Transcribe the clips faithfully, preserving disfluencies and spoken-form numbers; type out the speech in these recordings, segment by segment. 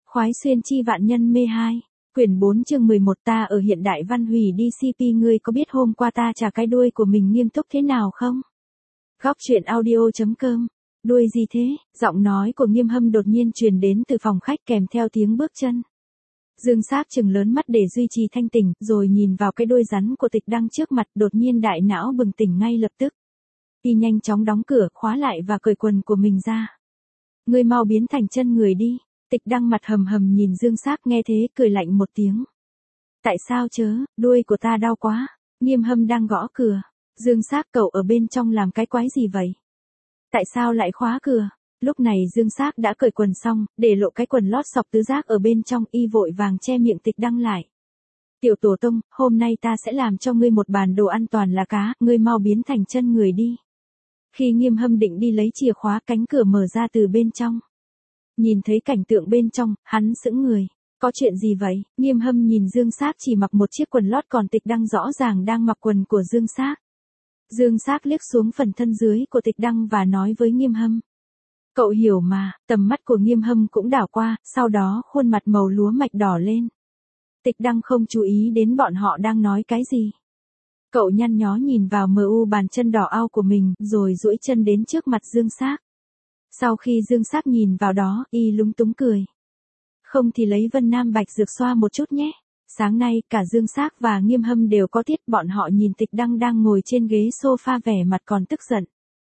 Khoái xuyên chi vạn nhân mê hai. Quyển bốn chương mười một ta ở hiện đại văn hủy đi xê pê ngươi có biết hôm qua ta chà cái đuôi của mình nghiêm túc thế nào không? Góc truyện audio.com. Đuôi gì thế? Giọng nói của Nghiêm Hâm đột nhiên truyền đến từ phòng khách kèm theo tiếng bước chân. Dương Sác trừng lớn mắt để duy trì thanh tỉnh, rồi nhìn vào cái đuôi rắn của Tịch Đăng trước mặt, đột nhiên đại não bừng tỉnh ngay lập tức. Y nhanh chóng đóng cửa, khóa lại và cởi quần của mình ra. Ngươi mau biến thành chân người đi. Tịch Đăng mặt hầm hầm nhìn Dương Sác, nghe thế cười lạnh một tiếng. Tại sao chớ, đuôi của ta đau quá. Nghiêm Hâm đang gõ cửa. Dương Sác, cậu ở bên trong làm cái quái gì vậy? Tại sao lại khóa cửa? Lúc này Dương Sác đã cởi quần xong, để lộ cái quần lót sọc tứ giác ở bên trong, y vội vàng che miệng Tịch Đăng lại. Tiểu tổ tông, hôm nay ta sẽ làm cho ngươi một bàn đồ ăn toàn là cá, ngươi mau biến thành chân người đi. Khi Nghiêm Hâm định đi lấy chìa khóa, cánh cửa mở ra từ bên trong. Nhìn thấy cảnh tượng bên trong, hắn sững người. Có chuyện gì vậy? Nghiêm Hâm nhìn Dương Sác chỉ mặc một chiếc quần lót, còn Tịch Đăng rõ ràng đang mặc quần của Dương Sác. Dương Sác liếc xuống phần thân dưới của Tịch Đăng và nói với Nghiêm Hâm. Cậu hiểu mà. Tầm mắt của Nghiêm Hâm cũng đảo qua, sau đó khuôn mặt màu lúa mạch đỏ lên. Tịch Đăng không chú ý đến bọn họ đang nói cái gì. Cậu nhăn nhó nhìn vào mờ u bàn chân đỏ ao của mình, rồi duỗi chân đến trước mặt Dương Sác. Sau khi Dương Sác nhìn vào đó, y lúng túng cười. Không thì lấy Vân Nam Bạch Dược xoa một chút nhé. Sáng nay, cả Dương Sác và Nghiêm Hâm đều có tiết, bọn họ nhìn Tịch Đăng đang ngồi trên ghế sofa vẻ mặt còn tức giận.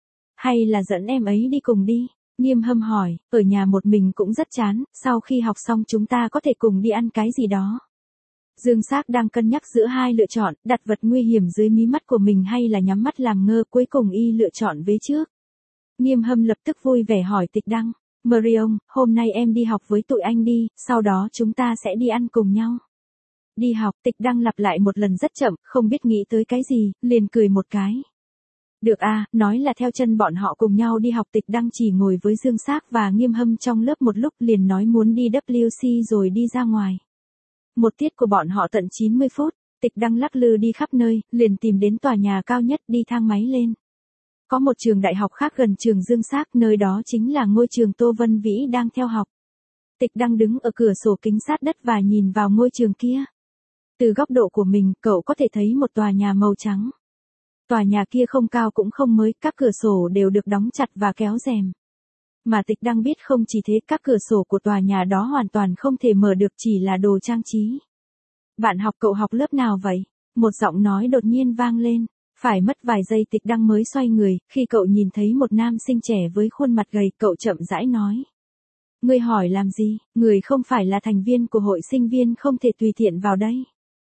Hay là dẫn em ấy đi cùng đi? Nghiêm Hâm hỏi, ở nhà một mình cũng rất chán, sau khi học xong chúng ta có thể cùng đi ăn cái gì đó. Dương Sác đang cân nhắc giữa hai lựa chọn, đặt vật nguy hiểm dưới mí mắt của mình hay là nhắm mắt làm ngơ, cuối cùng y lựa chọn vế trước. Nghiêm Hâm lập tức vui vẻ hỏi Tịch Đăng, Marion, hôm nay em đi học với tụi anh đi, sau đó chúng ta sẽ đi ăn cùng nhau. Đi học? Tịch Đăng lặp lại một lần rất chậm, không biết nghĩ tới cái gì, liền cười một cái. Được à, nói là theo chân bọn họ cùng nhau đi học. Tịch Đăng chỉ ngồi với Dương Sác và Nghiêm Hâm trong lớp một lúc, liền nói muốn đi W C rồi đi ra ngoài. Một tiết của bọn họ tận chín mươi phút, Tịch Đăng lắc lư đi khắp nơi, liền tìm đến tòa nhà cao nhất, đi thang máy lên. Có một trường đại học khác gần trường Dương Sác, nơi đó chính là ngôi trường Tô Vân Vĩ đang theo học. Tịch Đăng đứng ở cửa sổ kính sát đất và nhìn vào ngôi trường kia. Từ góc độ của mình, cậu có thể thấy một tòa nhà màu trắng. Tòa nhà kia không cao cũng không mới, các cửa sổ đều được đóng chặt và kéo rèm. Mà Tịch Đăng biết không chỉ thế, các cửa sổ của tòa nhà đó hoàn toàn không thể mở được, chỉ là đồ trang trí. Bạn học, cậu học lớp nào vậy? Một giọng nói đột nhiên vang lên. Phải mất vài giây Tịch Đăng mới xoay người, khi cậu nhìn thấy một nam sinh trẻ với khuôn mặt gầy, cậu chậm rãi nói. Ngươi hỏi làm gì, người không phải là thành viên của hội sinh viên không thể tùy tiện vào đây.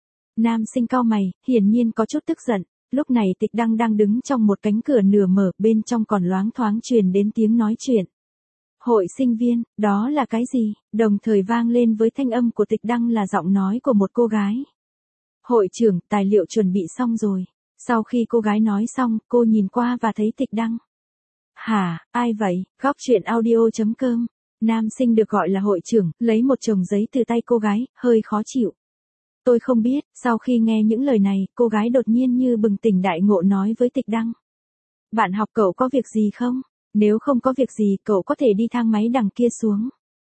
Nam sinh cau mày, hiển nhiên có chút tức giận. Lúc này Tịch Đăng đang đứng trong một cánh cửa nửa mở, bên trong còn loáng thoáng truyền đến tiếng nói chuyện. Hội sinh viên, đó là cái gì? Đồng thời vang lên với thanh âm của Tịch Đăng là giọng nói của một cô gái. Hội trưởng, tài liệu chuẩn bị xong rồi. Sau khi cô gái nói xong, cô nhìn qua và thấy Tịch Đăng. Hả, ai vậy? Góc truyện audio.com. Nam sinh được gọi là hội trưởng, lấy một chồng giấy từ tay cô gái, hơi khó chịu. Tôi không biết. Sau khi nghe những lời này, cô gái đột nhiên như bừng tỉnh đại ngộ nói với Tịch Đăng. Bạn học, cậu có việc gì không? Nếu không có việc gì, cậu có thể đi thang máy đằng kia xuống.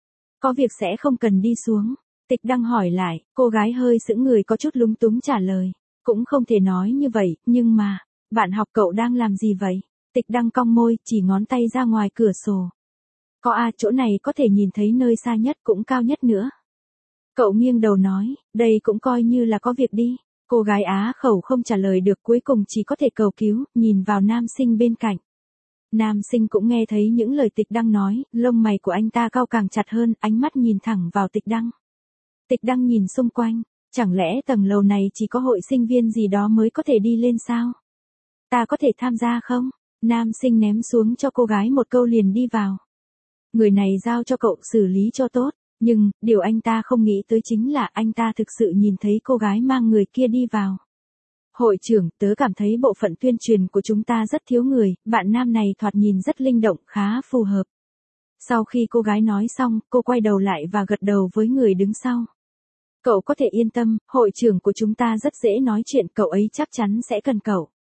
Có việc sẽ không cần đi xuống. Tịch Đăng hỏi lại, cô gái hơi sững người, có chút lúng túng trả lời. Cũng không thể nói như vậy, nhưng mà, bạn học, cậu đang làm gì vậy? Tịch Đăng cong môi, chỉ ngón tay ra ngoài cửa sổ. Có à, chỗ này có thể nhìn thấy nơi xa nhất cũng cao nhất nữa. Cậu nghiêng đầu nói, đây cũng coi như là có việc đi. Cô gái á khẩu không trả lời được, cuối cùng chỉ có thể cầu cứu, nhìn vào nam sinh bên cạnh. Nam sinh cũng nghe thấy những lời Tịch Đăng nói, lông mày của anh ta cau càng chặt hơn, ánh mắt nhìn thẳng vào Tịch Đăng. Tịch Đăng nhìn xung quanh, chẳng lẽ tầng lầu này chỉ có hội sinh viên gì đó mới có thể đi lên sao? Ta có thể tham gia không? Nam sinh ném xuống cho cô gái một câu liền đi vào. Người này giao cho cậu xử lý cho tốt, nhưng, điều anh ta không nghĩ tới chính là anh ta thực sự nhìn thấy cô gái mang người kia đi vào. Hội trưởng, tớ cảm thấy bộ phận tuyên truyền của chúng ta rất thiếu người, bạn nam này thoạt nhìn rất linh động, khá phù hợp. Sau khi cô gái nói xong, cô quay đầu lại và gật đầu với người đứng sau. Cậu có thể yên tâm, hội trưởng của chúng ta rất dễ nói chuyện, cậu ấy chắc chắn sẽ cần cậu.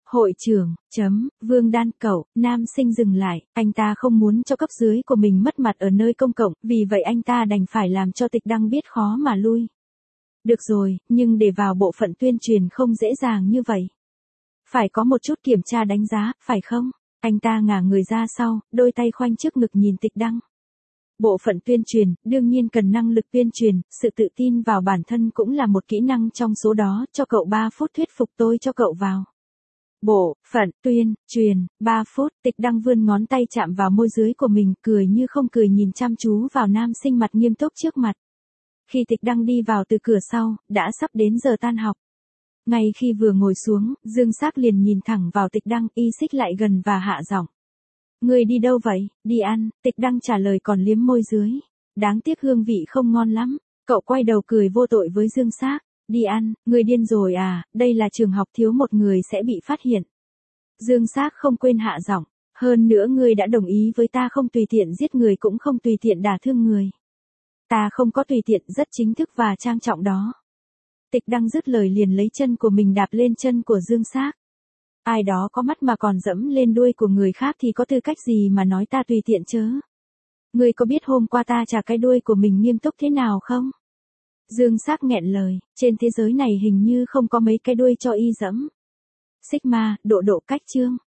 Hội trưởng, chấm, Vương Đan cậu, nam sinh dừng lại, anh ta không muốn cho cấp dưới của mình mất mặt ở nơi công cộng, vì vậy anh ta đành phải làm cho Tịch Đăng biết khó mà lui. Được rồi, nhưng để vào bộ phận tuyên truyền không dễ dàng như vậy. Phải có một chút kiểm tra đánh giá, phải không? Anh ta ngả người ra sau, đôi tay khoanh trước ngực nhìn Tịch Đăng. Bộ phận tuyên truyền, đương nhiên cần năng lực tuyên truyền, sự tự tin vào bản thân cũng là một kỹ năng trong số đó, cho cậu ba phút thuyết phục tôi cho cậu vào. Bộ, phận, tuyên, truyền, ba phút, Tịch Đăng vươn ngón tay chạm vào môi dưới của mình, cười như không cười nhìn chăm chú vào nam sinh mặt nghiêm túc trước mặt. Khi Tịch Đăng đi vào từ cửa sau, đã sắp đến giờ tan học. Ngay khi vừa ngồi xuống, Dương Sác liền nhìn thẳng vào Tịch Đăng, y xích lại gần và hạ giọng. Người đi đâu vậy? Đi ăn, Tịch Đăng trả lời còn liếm môi dưới. Đáng tiếc hương vị không ngon lắm. Cậu quay đầu cười vô tội với Dương Sác. Đi ăn, người điên rồi à, đây là trường học thiếu một người sẽ bị phát hiện. Dương Sác không quên hạ giọng. Hơn nữa ngươi đã đồng ý với ta không tùy tiện giết người cũng không tùy tiện đả thương người. Ta không có tùy tiện, rất chính thức và trang trọng đó. Tịch Đăng dứt lời liền lấy chân của mình đạp lên chân của Dương Sác. Ai đó có mắt mà còn dẫm lên đuôi của người khác thì có tư cách gì mà nói ta tùy tiện chớ. Ngươi có biết hôm qua ta chà cái đuôi của mình nghiêm túc thế nào không? Dương Sác nghẹn lời, trên thế giới này hình như không có mấy cái đuôi cho y dẫm. Sigma, độ độ cách chương.